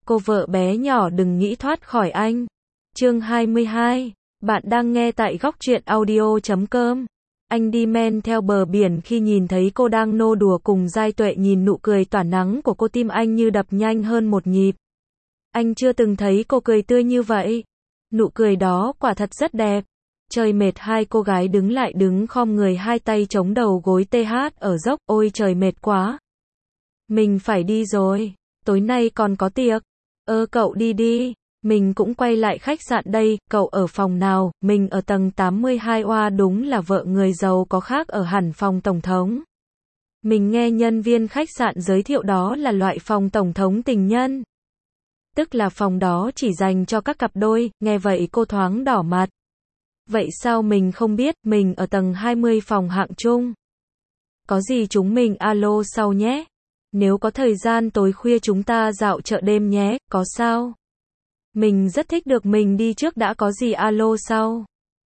Cô vợ bé nhỏ đừng nghĩ thoát khỏi anh. Chương 22. Bạn đang nghe tại góc truyện audio.com. Anh đi men theo bờ biển khi nhìn thấy cô đang nô đùa cùng Giai Tuệ, nhìn nụ cười tỏa nắng của cô, tim anh như đập nhanh hơn một nhịp. Anh chưa từng thấy cô cười tươi như vậy. Nụ cười đó quả thật rất đẹp. Trời mệt, hai cô gái đứng lại, đứng khom người, hai tay chống đầu gối TH ở dốc. Ôi trời mệt quá. Mình phải đi rồi. Tối nay còn có tiệc. Cậu đi đi. Mình cũng quay lại khách sạn đây. Cậu ở phòng nào? Mình ở tầng 82. Oa, đúng là vợ người giàu có khác ở hẳn phòng tổng thống. Mình nghe nhân viên khách sạn giới thiệu đó là loại phòng tổng thống tình nhân. Tức là phòng đó chỉ dành cho các cặp đôi. Nghe vậy cô thoáng đỏ mặt. Vậy sao mình không biết? Mình ở tầng 20 phòng hạng chung. Có gì chúng mình alo sau nhé. Nếu có thời gian tối khuya chúng ta dạo chợ đêm nhé, có sao? Mình rất thích được mình đi trước đã, có gì alo sau.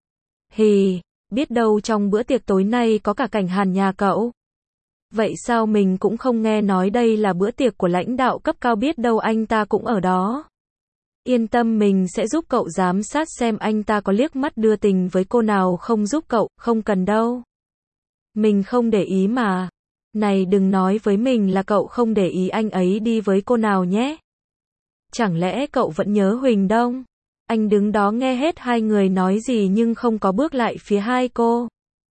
Hì, biết đâu trong bữa tiệc tối nay có cả Cảnh Hàn nhà cậu. Vậy sao mình cũng không nghe nói đây là bữa tiệc của lãnh đạo cấp cao, biết đâu anh ta cũng ở đó. Yên tâm, mình sẽ giúp cậu giám sát xem anh ta có liếc mắt đưa tình với cô nào không. Giúp cậu, không cần đâu. Mình không để ý mà. Này, đừng nói với mình là cậu không để ý anh ấy đi với cô nào nhé. Chẳng lẽ cậu vẫn nhớ Huỳnh Đông? Anh đứng đó nghe hết hai người nói gì nhưng không có bước lại phía hai cô.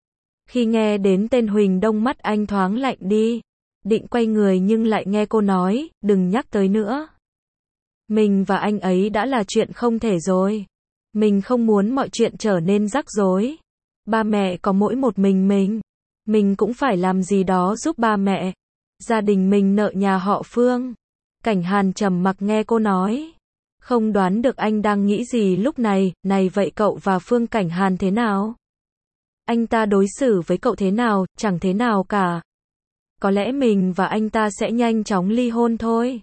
Khi nghe đến tên Huỳnh Đông, mắt anh thoáng lạnh đi. Định quay người nhưng lại nghe cô nói, đừng nhắc tới nữa. Mình và anh ấy đã là chuyện không thể rồi. Mình không muốn mọi chuyện trở nên rắc rối. Ba mẹ có mỗi một mình cũng phải làm gì đó giúp ba mẹ. Gia đình mình nợ nhà họ Phương. Cảnh Hàn trầm mặc nghe cô nói. Không đoán được anh đang nghĩ gì lúc này. Này, vậy cậu và Phương Cảnh Hàn thế nào? Anh ta đối xử với cậu thế nào? Chẳng thế nào cả. Có lẽ mình và anh ta sẽ nhanh chóng ly hôn thôi.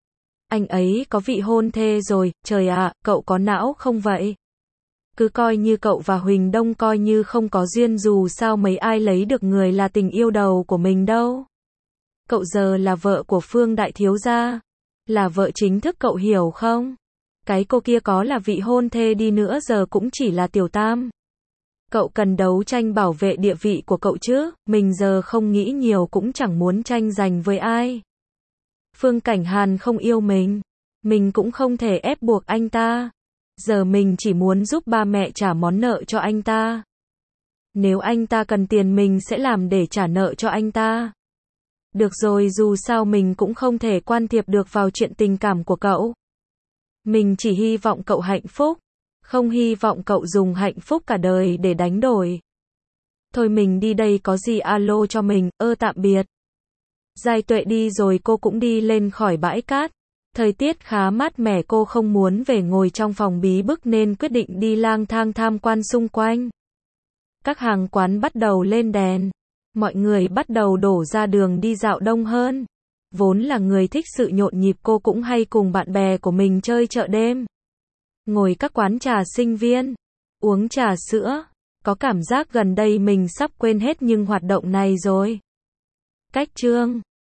Anh ấy có vị hôn thê rồi. Trời ạ, cậu có não không vậy? Cứ coi như cậu và Huỳnh Đông coi như không có duyên, dù sao mấy ai lấy được người là tình yêu đầu của mình đâu. Cậu giờ là vợ của Phương đại thiếu gia. Là vợ chính thức, cậu hiểu không? Cái cô kia có là vị hôn thê đi nữa giờ cũng chỉ là tiểu tam. Cậu cần đấu tranh bảo vệ địa vị của cậu chứ. Mình giờ không nghĩ nhiều, cũng chẳng muốn tranh giành với ai. Phương Cảnh Hàn không yêu mình cũng không thể ép buộc anh ta. Giờ mình chỉ muốn giúp ba mẹ trả món nợ cho anh ta. Nếu anh ta cần tiền mình sẽ làm để trả nợ cho anh ta. Được rồi, dù sao mình cũng không thể can thiệp được vào chuyện tình cảm của cậu. Mình chỉ hy vọng cậu hạnh phúc. Không hy vọng cậu dùng hạnh phúc cả đời để đánh đổi. Thôi mình đi đây, có gì alo cho mình. Tạm biệt. Giai Tuệ đi rồi cô cũng đi lên khỏi bãi cát. Thời tiết khá mát mẻ, cô không muốn về ngồi trong phòng bí bức nên quyết định đi lang thang tham quan xung quanh. Các hàng quán bắt đầu lên đèn. Mọi người bắt đầu đổ ra đường đi dạo đông hơn. Vốn là người thích sự nhộn nhịp, cô cũng hay cùng bạn bè của mình chơi chợ đêm. Ngồi các quán trà sinh viên, uống trà sữa. Có cảm giác gần đây mình sắp quên hết những hoạt động này rồi. Cách chương